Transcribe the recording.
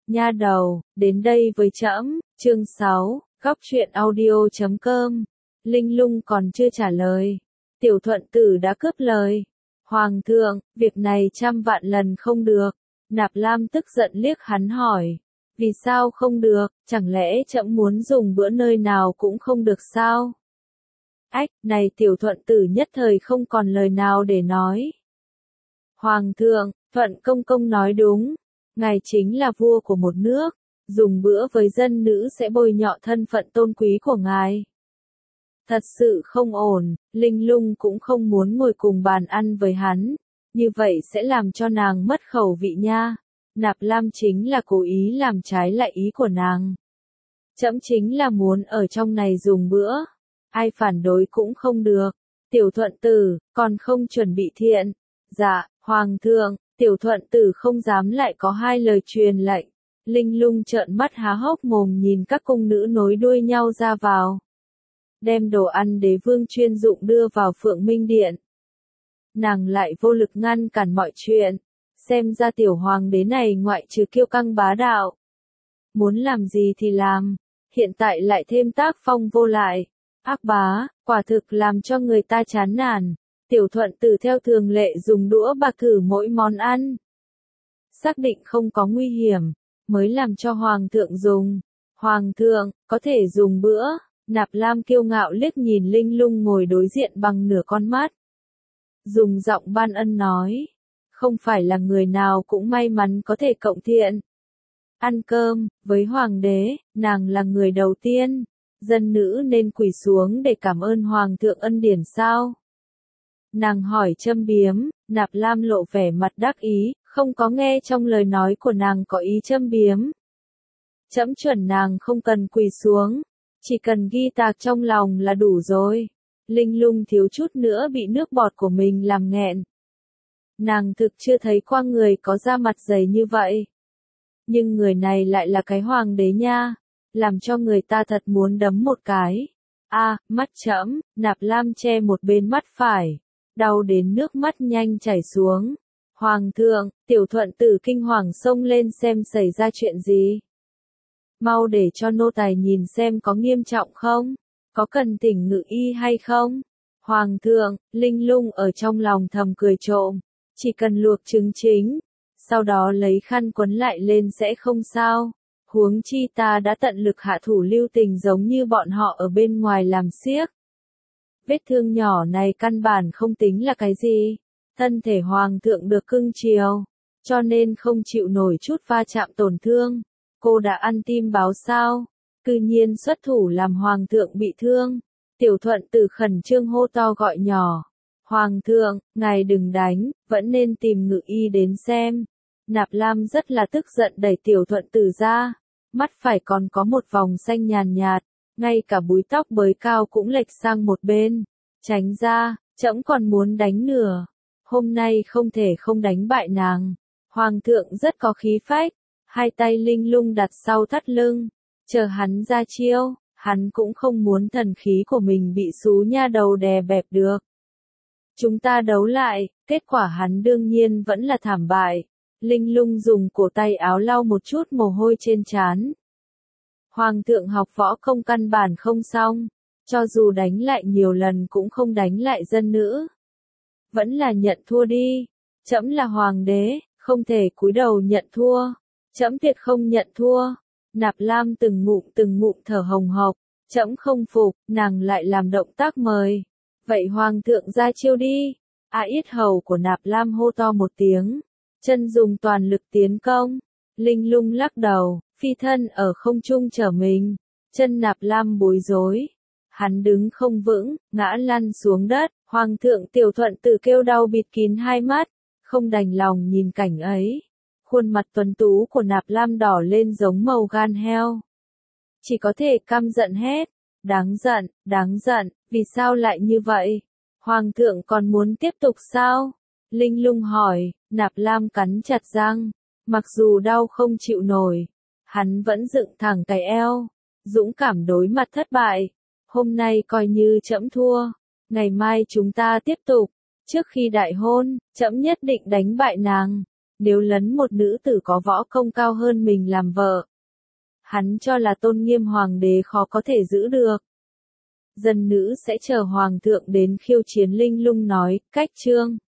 Nha đầu, đến đây với trẫm. Chương 6, góc truyện audio.com. Linh Lung còn chưa trả lời. Tiểu Thuận Tử đã cướp lời. Hoàng thượng, việc này trăm vạn lần không được. Nạp Lam tức giận liếc hắn hỏi. Vì sao không được, chẳng lẽ trẫm muốn dùng bữa nơi nào cũng không được sao? Ách, này Tiểu Thuận Tử nhất thời không còn lời nào để nói. Hoàng thượng, Thuận công công nói đúng. Ngài chính là vua của một nước, dùng bữa với dân nữ sẽ bôi nhọ thân phận tôn quý của ngài. Thật sự không ổn, Linh Lung cũng không muốn ngồi cùng bàn ăn với hắn, như vậy sẽ làm cho nàng mất khẩu vị nha. Nạp Lam chính là cố ý làm trái lại ý của nàng. Trẫm chính là muốn ở trong này dùng bữa, ai phản đối cũng không được. Tiểu Thuận Tử, còn không chuẩn bị thiện. Dạ, Hoàng thượng. Tiểu Thuận Tử không dám lại có hai lời truyền lệnh. Linh Lung trợn mắt há hốc mồm nhìn các cung nữ nối đuôi nhau ra vào. Đem đồ ăn đế vương chuyên dụng đưa vào Phượng Minh Điện. Nàng lại vô lực ngăn cản mọi chuyện. Xem ra tiểu hoàng đế này ngoại trừ kiêu căng bá đạo. Muốn làm gì thì làm. Hiện tại lại thêm tác phong vô lại. Ác bá, quả thực làm cho người ta chán nản. Tiểu Thuận Tử theo thường lệ dùng đũa bạc thử mỗi món ăn. Xác định không có nguy hiểm, mới làm cho Hoàng thượng dùng. Hoàng thượng, có thể dùng bữa. Nạp Lam kiêu ngạo liếc nhìn Linh Lung ngồi đối diện bằng nửa con mắt. Dùng giọng ban ân nói. Không phải là người nào cũng may mắn có thể cộng thiện. Ăn cơm, với Hoàng đế, nàng là người đầu tiên. Dân nữ nên quỳ xuống để cảm ơn Hoàng thượng ân điển sao? Nàng hỏi châm biếm, Nạp Lam lộ vẻ mặt đắc ý, không có nghe trong lời nói của nàng có ý châm biếm. Trẫm chuẩn nàng không cần quỳ xuống, chỉ cần ghi tạc trong lòng là đủ rồi. Linh Lung thiếu chút nữa bị nước bọt của mình làm nghẹn. Nàng thực chưa thấy qua người có da mặt dày như vậy. Nhưng người này lại là cái hoàng đế nha, làm cho người ta thật muốn đấm một cái. Mắt trẫm. Nạp Lam che một bên mắt phải. Đau đến nước mắt nhanh chảy xuống. Hoàng thượng, Tiểu Thuận Tử kinh hoàng xông lên xem xảy ra chuyện gì. Mau để cho nô tài nhìn xem có nghiêm trọng không, có cần thỉnh ngự y hay không. Hoàng thượng, Linh Lung ở trong lòng thầm cười trộm, chỉ cần luộc trứng chính, sau đó lấy khăn quấn lại lên sẽ không sao. Huống chi ta đã tận lực hạ thủ lưu tình giống như bọn họ ở bên ngoài làm xiếc. Vết thương nhỏ này căn bản không tính là cái gì. Thân thể hoàng thượng được cưng chiều, cho nên không chịu nổi chút va chạm tổn thương. Cô đã ăn tim báo sao? Cư nhiên xuất thủ làm hoàng thượng bị thương. Tiểu Thuận Tử khẩn trương hô to gọi nhỏ. Hoàng thượng, ngài đừng đánh, vẫn nên tìm ngự y đến xem. Nạp Lam rất là tức giận đẩy Tiểu Thuận Tử ra. Mắt phải còn có một vòng xanh nhàn nhạt. Ngay cả búi tóc bới cao cũng lệch sang một bên. Tránh ra, trẫm còn muốn đánh nửa. Hôm nay không thể không đánh bại nàng. Hoàng thượng rất có khí phách. Hai tay Linh Lung đặt sau thắt lưng. Chờ hắn ra chiêu, hắn cũng không muốn thần khí của mình bị xú nha đầu đè bẹp được. Chúng ta đấu lại, kết quả hắn đương nhiên vẫn là thảm bại. Linh Lung dùng cổ tay áo lau một chút mồ hôi trên trán. Hoàng thượng học võ công căn bản không xong, cho dù đánh lại nhiều lần cũng không đánh lại dân nữ. Vẫn là nhận thua đi, trẫm là hoàng đế, không thể cúi đầu nhận thua, trẫm tuyệt không nhận thua. Nạp Lam từng ngụm thở hồng hộc, trẫm không phục, nàng lại làm động tác mời. Vậy hoàng thượng ra chiêu đi. Yết hầu của Nạp Lam hô to một tiếng, chân dùng toàn lực tiến công. Linh Lung lắc đầu, phi thân ở không trung trở mình, chân Nạp Lam bối rối. Hắn đứng không vững, ngã lăn xuống đất. Hoàng thượng Tiểu Thuận Tử kêu đau bịt kín hai mắt, không đành lòng nhìn cảnh ấy. Khuôn mặt tuấn tú của Nạp Lam đỏ lên giống màu gan heo. Chỉ có thể căm giận hét. Đáng giận, vì sao lại như vậy? Hoàng thượng còn muốn tiếp tục sao? Linh Lung hỏi. Nạp Lam cắn chặt răng. Mặc dù đau không chịu nổi, hắn vẫn dựng thẳng cái eo, dũng cảm đối mặt thất bại. Hôm nay coi như trẫm thua, ngày mai chúng ta tiếp tục. Trước khi đại hôn, trẫm nhất định đánh bại nàng. Nếu lấn một nữ tử có võ công cao hơn mình làm vợ, hắn cho là tôn nghiêm hoàng đế khó có thể giữ được. Dân nữ sẽ chờ hoàng thượng đến khiêu chiến. Linh Lung nói, cách chương